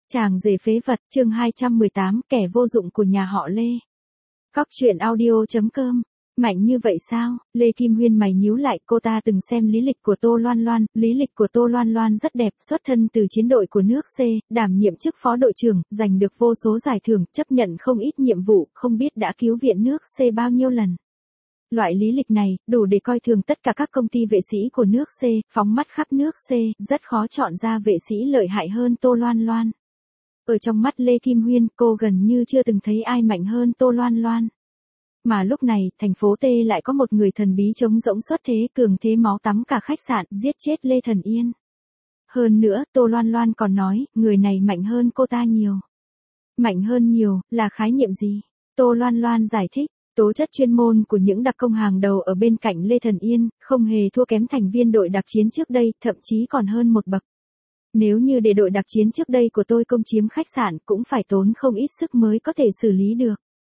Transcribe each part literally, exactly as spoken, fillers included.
Chàng rể phế vật, chương hai trăm mười tám, kẻ vô dụng của nhà họ Lê. Cóc truyện audio chấm com. Mạnh như vậy sao? Lê Kim Huyên mày nhíu lại, cô ta từng xem lý lịch của Tô Loan Loan, lý lịch của Tô Loan Loan rất đẹp, xuất thân từ chiến đội của nước C, đảm nhiệm chức phó đội trưởng, giành được vô số giải thưởng, chấp nhận không ít nhiệm vụ, không biết đã cứu viện nước C bao nhiêu lần. Loại lý lịch này, đủ để coi thường tất cả các công ty vệ sĩ của nước C, phóng mắt khắp nước C, rất khó chọn ra vệ sĩ lợi hại hơn Tô Loan Loan. Ở trong mắt Lê Kim Huyên, cô gần như chưa từng thấy ai mạnh hơn Tô Loan Loan. Mà lúc này, thành phố T lại có một người thần bí trống rỗng xuất thế, cường thế máu tắm cả khách sạn, giết chết Lê Thần Yên. Hơn nữa, Tô Loan Loan còn nói, người này mạnh hơn cô ta nhiều. Mạnh hơn nhiều, là khái niệm gì? Tô Loan Loan giải thích, tố chất chuyên môn của những đặc công hàng đầu ở bên cạnh Lê Thần Yên, không hề thua kém thành viên đội đặc chiến trước đây, thậm chí còn hơn một bậc. Nếu như để đội đặc chiến trước đây của tôi công chiếm khách sạn cũng phải tốn không ít sức mới có thể xử lý được.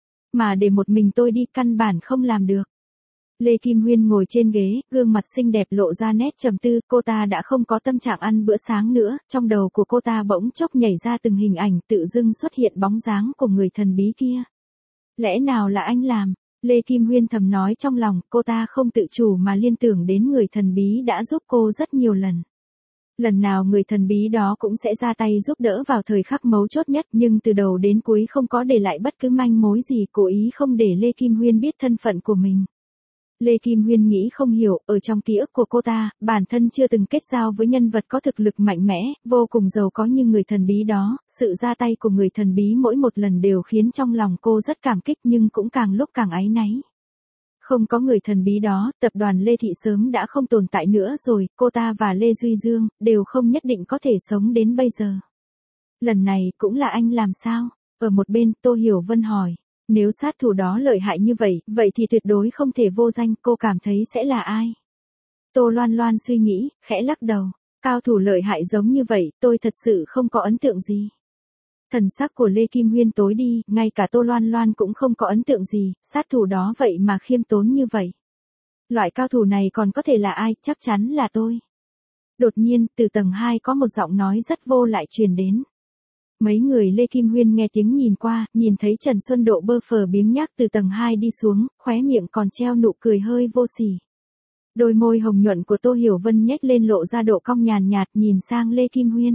Mà để một mình tôi đi căn bản không làm được. Lê Kim Huyên ngồi trên ghế, gương mặt xinh đẹp lộ ra nét trầm tư, cô ta đã không có tâm trạng ăn bữa sáng nữa, trong đầu của cô ta bỗng chốc nhảy ra từng hình ảnh tự dưng xuất hiện bóng dáng của người thần bí kia. Lẽ nào là anh làm? Lê Kim Huyên thầm nói trong lòng, cô ta không tự chủ mà liên tưởng đến người thần bí đã giúp cô rất nhiều lần. Lần nào người thần bí đó cũng sẽ ra tay giúp đỡ vào thời khắc mấu chốt nhất, nhưng từ đầu đến cuối không có để lại bất cứ manh mối gì, cố ý không để Lê Kim Huyên biết thân phận của mình. Lê Kim Huyên nghĩ không hiểu, ở trong ký ức của cô ta, bản thân chưa từng kết giao với nhân vật có thực lực mạnh mẽ, vô cùng giàu có như người thần bí đó, sự ra tay của người thần bí mỗi một lần đều khiến trong lòng cô rất cảm kích nhưng cũng càng lúc càng áy náy. Không có người thần bí đó, tập đoàn Lê Thị sớm đã không tồn tại nữa rồi, cô ta và Lê Duy Dương, đều không nhất định có thể sống đến bây giờ. Lần này, cũng là anh làm sao? Ở một bên, Tô Hiểu Vân hỏi, nếu sát thủ đó lợi hại như vậy, vậy thì tuyệt đối không thể vô danh, cô cảm thấy sẽ là ai? Tô Loan Loan suy nghĩ, khẽ lắc đầu, cao thủ lợi hại giống như vậy, tôi thật sự không có ấn tượng gì. Thần sắc của Lê Kim Huyên tối đi, ngay cả Tô Loan Loan cũng không có ấn tượng gì, sát thủ đó vậy mà khiêm tốn như vậy. Loại cao thủ này còn có thể là ai, chắc chắn là tôi. Đột nhiên, từ tầng hai có một giọng nói rất vô lại truyền đến. Mấy người Lê Kim Huyên nghe tiếng nhìn qua, nhìn thấy Trần Xuân Độ bơ phờ biếng nhác từ tầng hai đi xuống, khóe miệng còn treo nụ cười hơi vô sỉ. Đôi môi hồng nhuận của Tô Hiểu Vân nhếch lên lộ ra độ cong nhàn nhạt nhìn sang Lê Kim Huyên.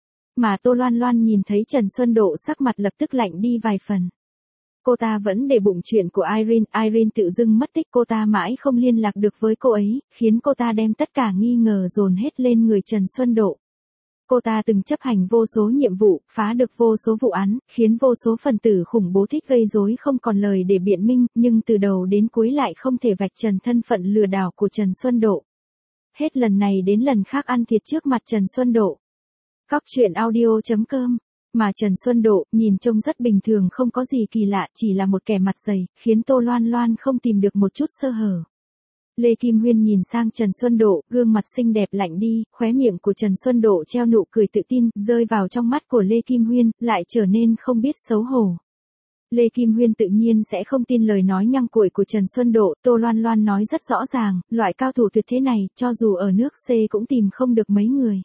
Mà Tô Loan Loan nhìn thấy Trần Xuân Độ sắc mặt lập tức lạnh đi vài phần. Cô ta vẫn để bụng chuyện của Irene, Irene tự dưng mất tích, cô ta mãi không liên lạc được với cô ấy, khiến cô ta đem tất cả nghi ngờ dồn hết lên người Trần Xuân Độ. Cô ta từng chấp hành vô số nhiệm vụ, phá được vô số vụ án, khiến vô số phần tử khủng bố thích gây rối không còn lời để biện minh, nhưng từ đầu đến cuối lại không thể vạch trần thân phận lừa đảo của Trần Xuân Độ. Hết lần này đến lần khác ăn thiệt trước mặt Trần Xuân Độ. Cóc truyện audio chấm com. Mà Trần Xuân Độ, nhìn trông rất bình thường, không có gì kỳ lạ, chỉ là một kẻ mặt dày, khiến Tô Loan Loan không tìm được một chút sơ hở. Lê Kim Huyên nhìn sang Trần Xuân Độ, gương mặt xinh đẹp lạnh đi, khóe miệng của Trần Xuân Độ treo nụ cười tự tin, rơi vào trong mắt của Lê Kim Huyên, lại trở nên không biết xấu hổ. Lê Kim Huyên tự nhiên sẽ không tin lời nói nhăng cuội của Trần Xuân Độ, Tô Loan Loan nói rất rõ ràng, loại cao thủ tuyệt thế này, cho dù ở nước C cũng tìm không được mấy người.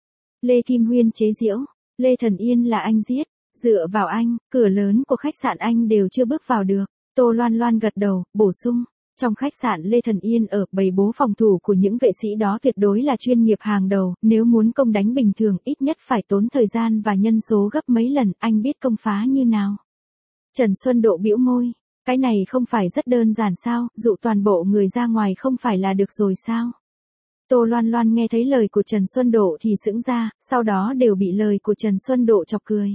Lê Kim Huyên chế giễu, Lê Thần Yên là anh giết, dựa vào anh, cửa lớn của khách sạn anh đều chưa bước vào được. Tô Loan Loan gật đầu, bổ sung, trong khách sạn Lê Thần Yên ở, bày bố phòng thủ của những vệ sĩ đó tuyệt đối là chuyên nghiệp hàng đầu, nếu muốn công đánh bình thường ít nhất phải tốn thời gian và nhân số gấp mấy lần, anh biết công phá như nào. Trần Xuân Độ bĩu môi, cái này không phải rất đơn giản sao, dụ toàn bộ người ra ngoài không phải là được rồi sao? Tô Loan Loan nghe thấy lời của Trần Xuân Độ thì sững ra, sau đó đều bị lời của Trần Xuân Độ chọc cười.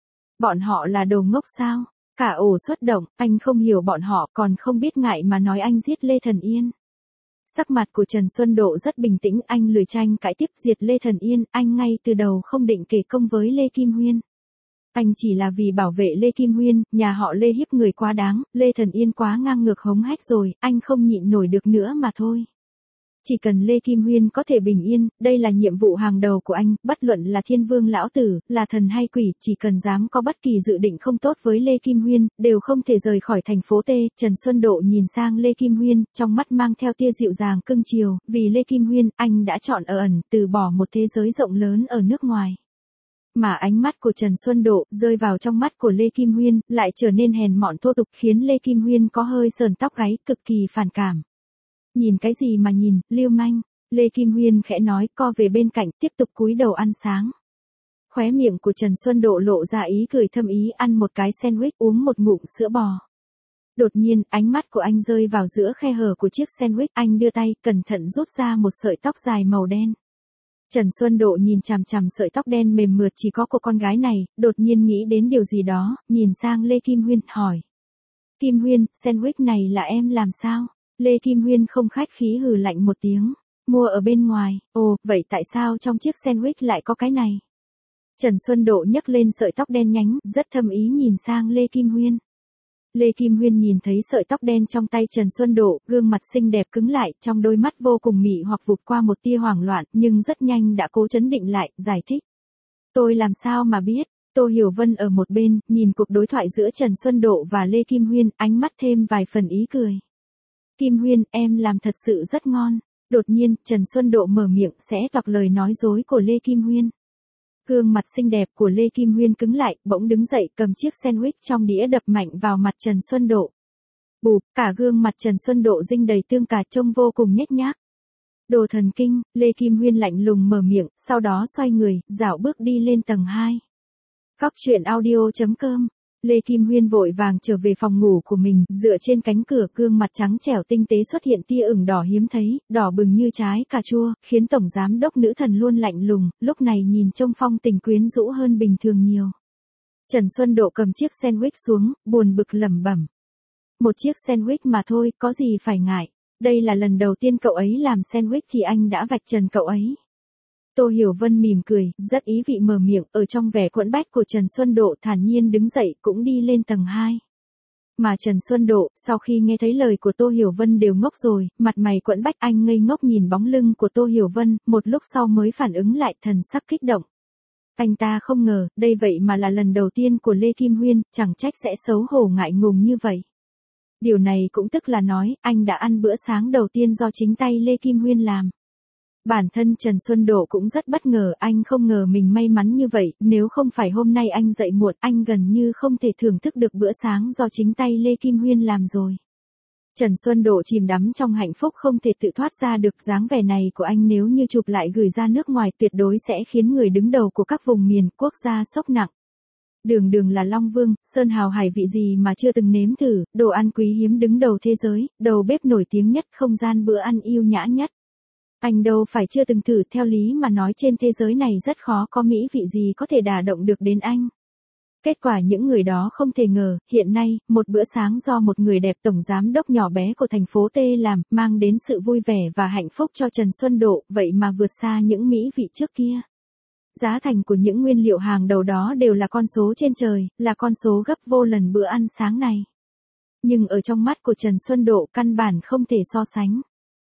Bọn họ là đồ ngốc sao? Cả ổ xuất động, anh không hiểu bọn họ, còn không biết ngại mà nói anh giết Lê Thần Yên. Sắc mặt của Trần Xuân Độ rất bình tĩnh, anh lười tranh cãi tiếp, diệt Lê Thần Yên, anh ngay từ đầu không định kể công với Lê Kim Huyên. Anh chỉ là vì bảo vệ Lê Kim Huyên, nhà họ Lê hiếp người quá đáng, Lê Thần Yên quá ngang ngược hống hách rồi, anh không nhịn nổi được nữa mà thôi. Chỉ cần Lê Kim Huyên có thể bình yên, đây là nhiệm vụ hàng đầu của anh, bất luận là thiên vương lão tử, là thần hay quỷ, chỉ cần dám có bất kỳ dự định không tốt với Lê Kim Huyên, đều không thể rời khỏi thành phố T. Trần Xuân Độ nhìn sang Lê Kim Huyên, trong mắt mang theo tia dịu dàng cưng chiều, vì Lê Kim Huyên, anh đã chọn ở ẩn, từ bỏ một thế giới rộng lớn ở nước ngoài. Mà ánh mắt của Trần Xuân Độ rơi vào trong mắt của Lê Kim Huyên, lại trở nên hèn mọn thô tục, khiến Lê Kim Huyên có hơi sờn tóc gáy, cực kỳ phản cảm. Nhìn cái gì mà nhìn, lưu manh. Lê Kim Huyên khẽ nói, co về bên cạnh, tiếp tục cúi đầu ăn sáng. Khóe miệng của Trần Xuân Độ lộ ra ý cười thâm ý, ăn một cái sandwich, uống một ngụm sữa bò. Đột nhiên, ánh mắt của anh rơi vào giữa khe hở của chiếc sandwich, anh đưa tay, cẩn thận rút ra một sợi tóc dài màu đen. Trần Xuân Độ nhìn chằm chằm sợi tóc đen mềm mượt chỉ có của con gái này, đột nhiên nghĩ đến điều gì đó, nhìn sang Lê Kim Huyên, hỏi. Kim Huyên, sandwich này là em làm sao? Lê Kim Huyên không khách khí hừ lạnh một tiếng. Mua ở bên ngoài. Ồ, vậy tại sao trong chiếc sandwich lại có cái này? Trần Xuân Độ nhấc lên sợi tóc đen nhánh, rất thâm ý nhìn sang Lê Kim Huyên. Lê Kim Huyên nhìn thấy sợi tóc đen trong tay Trần Xuân Độ, gương mặt xinh đẹp cứng lại, trong đôi mắt vô cùng mị hoặc vụt qua một tia hoảng loạn, nhưng rất nhanh đã cố trấn định lại, giải thích. Tôi làm sao mà biết? Tô Hiểu Vân ở một bên, nhìn cuộc đối thoại giữa Trần Xuân Độ và Lê Kim Huyên, ánh mắt thêm vài phần ý cười. Kim Huyên, em làm thật sự rất ngon. Đột nhiên, Trần Xuân Độ mở miệng sẽ toạc lời nói dối của Lê Kim Huyên. Gương mặt xinh đẹp của Lê Kim Huyên cứng lại, bỗng đứng dậy cầm chiếc sandwich trong đĩa đập mạnh vào mặt Trần Xuân Độ. Bụp, cả gương mặt Trần Xuân Độ dinh đầy tương cà, trông vô cùng nhếch nhác. Đồ thần kinh, Lê Kim Huyên lạnh lùng mở miệng, sau đó xoay người, dạo bước đi lên tầng hai. Cóc truyện audio chấm com. Lê Kim Huyên vội vàng trở về phòng ngủ của mình, dựa trên cánh cửa, gương mặt trắng trẻo tinh tế xuất hiện tia ửng đỏ hiếm thấy, đỏ bừng như trái cà chua, khiến tổng giám đốc nữ thần luôn lạnh lùng, lúc này nhìn trông phong tình quyến rũ hơn bình thường nhiều. Trần Xuân Độ cầm chiếc sandwich xuống, buồn bực lẩm bẩm. Một chiếc sandwich mà thôi, có gì phải ngại. Đây là lần đầu tiên cậu ấy làm sandwich thì anh đã vạch trần cậu ấy. Tô Hiểu Vân mỉm cười, rất ý vị mở miệng, ở trong vẻ quẫn bách của Trần Xuân Độ thản nhiên đứng dậy cũng đi lên tầng hai. Mà Trần Xuân Độ, sau khi nghe thấy lời của Tô Hiểu Vân đều ngốc rồi, mặt mày quẫn bách, anh ngây ngốc nhìn bóng lưng của Tô Hiểu Vân, một lúc sau mới phản ứng lại, thần sắc kích động. Anh ta không ngờ, đây vậy mà là lần đầu tiên của Lê Kim Huyên, chẳng trách sẽ xấu hổ ngại ngùng như vậy. Điều này cũng tức là nói, anh đã ăn bữa sáng đầu tiên do chính tay Lê Kim Huyên làm. Bản thân Trần Xuân Độ cũng rất bất ngờ, anh không ngờ mình may mắn như vậy, nếu không phải hôm nay anh dậy muộn, anh gần như không thể thưởng thức được bữa sáng do chính tay Lê Kim Huyên làm rồi. Trần Xuân Độ chìm đắm trong hạnh phúc không thể tự thoát ra được, dáng vẻ này của anh nếu như chụp lại gửi ra nước ngoài tuyệt đối sẽ khiến người đứng đầu của các vùng miền, quốc gia sốc nặng. Đường đường là Long Vương, sơn hào hải vị gì mà chưa từng nếm thử, đồ ăn quý hiếm đứng đầu thế giới, đầu bếp nổi tiếng nhất, không gian bữa ăn yêu nhã nhất. Anh đâu phải chưa từng thử, theo lý mà nói trên thế giới này rất khó có mỹ vị gì có thể đả động được đến anh. Kết quả những người đó không thể ngờ, hiện nay, một bữa sáng do một người đẹp tổng giám đốc nhỏ bé của thành phố T làm, mang đến sự vui vẻ và hạnh phúc cho Trần Xuân Độ, vậy mà vượt xa những mỹ vị trước kia. Giá thành của những nguyên liệu hàng đầu đó đều là con số trên trời, là con số gấp vô lần bữa ăn sáng này. Nhưng ở trong mắt của Trần Xuân Độ căn bản không thể so sánh.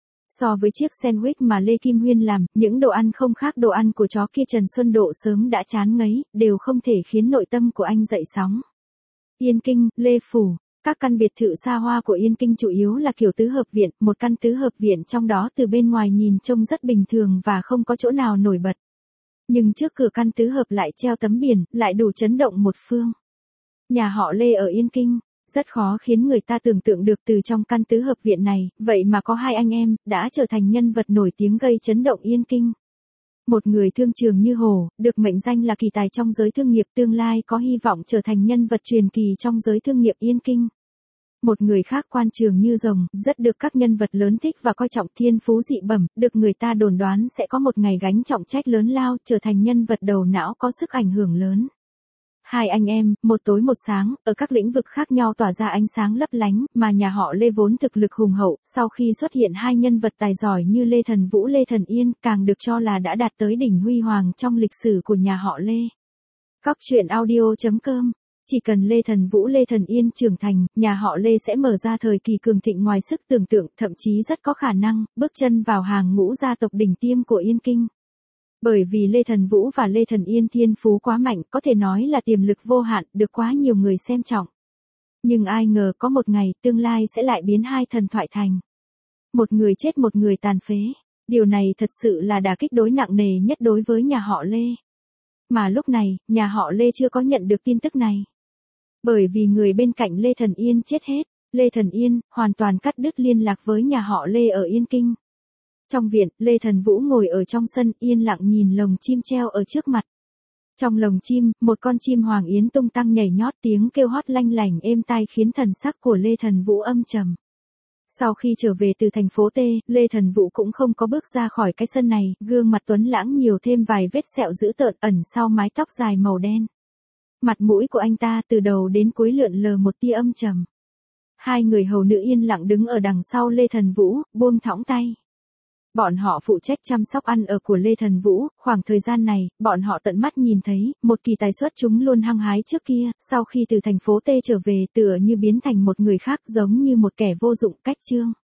So với chiếc sandwich mà Lê Kim Huyên làm, những đồ ăn không khác đồ ăn của chó kia Trần Xuân Độ sớm đã chán ngấy, đều không thể khiến nội tâm của anh dậy sóng. Yên Kinh, Lê Phủ, các căn biệt thự xa hoa của Yên Kinh chủ yếu là kiểu tứ hợp viện, một căn tứ hợp viện trong đó từ bên ngoài nhìn trông rất bình thường và không có chỗ nào nổi bật. Nhưng trước cửa căn tứ hợp lại treo tấm biển, lại đủ chấn động một phương. Nhà họ Lê ở Yên Kinh. Rất khó khiến người ta tưởng tượng được từ trong căn tứ hợp viện này, vậy mà có hai anh em, đã trở thành nhân vật nổi tiếng gây chấn động Yên Kinh. Một người thương trường như Hồ, được mệnh danh là kỳ tài trong giới thương nghiệp, tương lai có hy vọng trở thành nhân vật truyền kỳ trong giới thương nghiệp Yên Kinh. Một người khác quan trường như Rồng, rất được các nhân vật lớn thích và coi trọng, thiên phú dị bẩm, được người ta đồn đoán sẽ có một ngày gánh trọng trách lớn lao, trở thành nhân vật đầu não có sức ảnh hưởng lớn. Hai anh em, một tối một sáng, ở các lĩnh vực khác nhau tỏa ra ánh sáng lấp lánh, mà nhà họ Lê vốn thực lực hùng hậu, sau khi xuất hiện hai nhân vật tài giỏi như Lê Thần Vũ Lê Thần Yên, càng được cho là đã đạt tới đỉnh huy hoàng trong lịch sử của nhà họ Lê. Cóc truyện audio chấm com. Chỉ cần Lê Thần Vũ Lê Thần Yên trưởng thành, nhà họ Lê sẽ mở ra thời kỳ cường thịnh ngoài sức tưởng tượng, thậm chí rất có khả năng, bước chân vào hàng ngũ gia tộc đỉnh tiêm của Yên Kinh. Bởi vì Lê Thần Vũ và Lê Thần Yên thiên phú quá mạnh, có thể nói là tiềm lực vô hạn, được quá nhiều người xem trọng. Nhưng ai ngờ có một ngày, tương lai sẽ lại biến hai thần thoại thành một người chết một người tàn phế. Điều này thật sự là đả kích đối nặng nề nhất đối với nhà họ Lê. Mà lúc này, nhà họ Lê chưa có nhận được tin tức này. Bởi vì người bên cạnh Lê Thần Yên chết hết, Lê Thần Yên hoàn toàn cắt đứt liên lạc với nhà họ Lê ở Yên Kinh. Trong viện, Lê Thần Vũ ngồi ở trong sân, yên lặng nhìn lồng chim treo ở trước mặt. Trong lồng chim, một con chim hoàng yến tung tăng nhảy nhót, tiếng kêu hót lanh lảnh êm tai khiến thần sắc của Lê Thần Vũ âm trầm. Sau khi trở về từ thành phố T, Lê Thần Vũ cũng không có bước ra khỏi cái sân này, gương mặt tuấn lãng nhiều thêm vài vết sẹo dữ tợn ẩn sau mái tóc dài màu đen. Mặt mũi của anh ta từ đầu đến cuối lượn lờ một tia âm trầm. Hai người hầu nữ yên lặng đứng ở đằng sau Lê Thần Vũ, buông thõng tay. Bọn họ phụ trách chăm sóc ăn ở của Lê Thần Vũ, khoảng thời gian này, bọn họ tận mắt nhìn thấy, một kỳ tài xuất chúng luôn hăng hái trước kia, sau khi từ thành phố T trở về tựa như biến thành một người khác giống như một kẻ vô dụng cách chương.